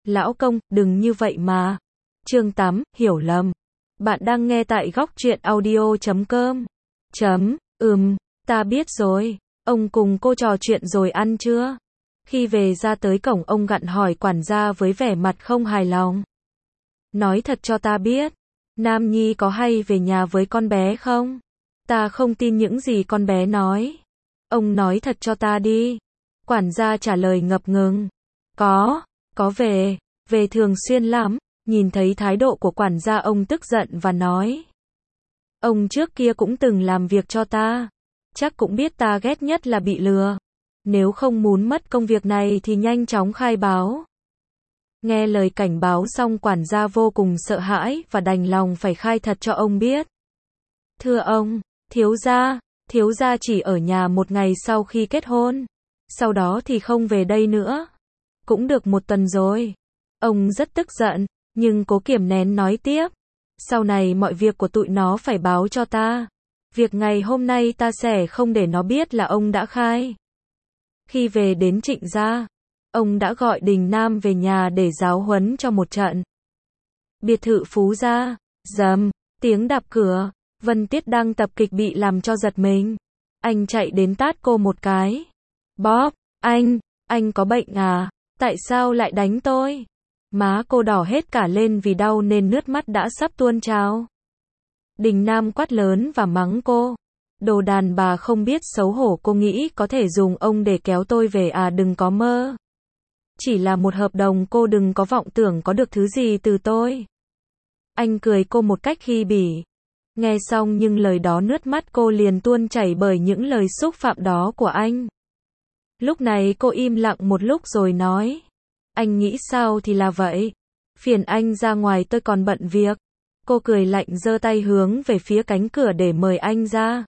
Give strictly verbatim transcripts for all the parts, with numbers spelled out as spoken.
Lão công, đừng như vậy mà. Chương tám, hiểu lầm. Bạn đang nghe tại góc truyện audio chấm com. Chấm, ừm, ta biết rồi. Ông cùng cô trò chuyện rồi ăn chưa? Khi về ra tới cổng ông gặn hỏi quản gia với vẻ mặt không hài lòng. Nói thật cho ta biết, Nam Nhi có hay về nhà với con bé không? Ta không tin những gì con bé nói. Ông nói thật cho ta đi. Quản gia trả lời ngập ngừng. Có, có về, về thường xuyên lắm. Nhìn thấy thái độ của quản gia ông tức giận và nói. Ông trước kia cũng từng làm việc cho ta. Chắc cũng biết ta ghét nhất là bị lừa. Nếu không muốn mất công việc này thì nhanh chóng khai báo. Nghe lời cảnh báo xong quản gia vô cùng sợ hãi và đành lòng phải khai thật cho ông biết. Thưa ông, thiếu gia, thiếu gia chỉ ở nhà một ngày sau khi kết hôn. Sau đó thì không về đây nữa. Cũng được một tuần rồi. Ông rất tức giận, nhưng cố kiềm nén nói tiếp. Sau này mọi việc của tụi nó phải báo cho ta. Việc ngày hôm nay ta sẽ không để nó biết là ông đã khai. Khi về đến Trịnh gia, ông đã gọi Đình Nam về nhà để giáo huấn cho một trận. Biệt thự Phú gia, rầm, tiếng đạp cửa, Vân Tiết đang tập kịch bị làm cho giật mình. Anh chạy đến tát cô một cái. Bob, anh, anh có bệnh à? Tại sao lại đánh tôi? Má cô đỏ hết cả lên vì đau nên nước mắt đã sắp tuôn trào. Đình Nam quát lớn và mắng cô. Đồ đàn bà không biết xấu hổ, cô nghĩ có thể dùng ông để kéo tôi về à? Đừng có mơ. Chỉ là một hợp đồng, cô đừng có vọng tưởng có được thứ gì từ tôi. Anh cười cô một cách khinh bỉ. Nghe xong nhưng lời đó nước mắt cô liền tuôn chảy bởi những lời xúc phạm đó của anh. Lúc này cô im lặng một lúc rồi nói. Anh nghĩ sao thì là vậy. Phiền anh ra ngoài, tôi còn bận việc. Cô cười lạnh giơ tay hướng về phía cánh cửa để mời anh ra.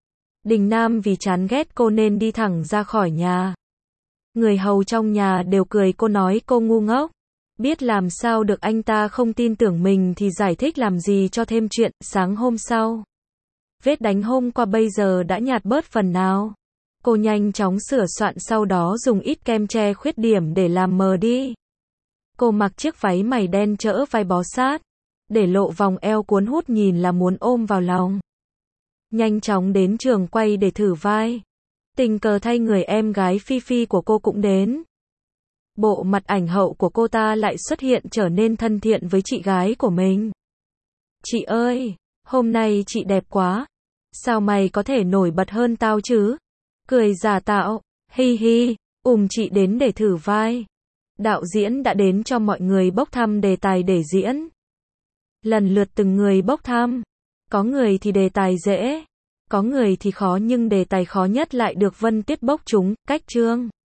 Đình Nam vì chán ghét cô nên đi thẳng ra khỏi nhà. Người hầu trong nhà đều cười cô, nói cô ngu ngốc. Biết làm sao được, anh ta không tin tưởng mình thì giải thích làm gì cho thêm chuyện. Sáng hôm sau, vết đánh hôm qua bây giờ đã nhạt bớt phần nào. Cô nhanh chóng sửa soạn, sau đó dùng ít kem che khuyết điểm để làm mờ đi. Cô mặc chiếc váy mày đen chỡ vai bó sát, để lộ vòng eo cuốn hút nhìn là muốn ôm vào lòng. Nhanh chóng đến trường quay để thử vai. Tình cờ thay người em gái Phi Phi của cô cũng đến. Bộ mặt ảnh hậu của cô ta lại xuất hiện, trở nên thân thiện với chị gái của mình. Chị ơi, hôm nay chị đẹp quá. Sao mày có thể nổi bật hơn tao chứ? Cười giả tạo, hi hi, ùm chị đến để thử vai. Đạo diễn đã đến cho mọi người bốc thăm đề tài để diễn. Lần lượt từng người bốc thăm. Có người thì đề tài dễ, có người thì khó, nhưng đề tài khó nhất lại được Vân Tiết bốc trúng. Cách chương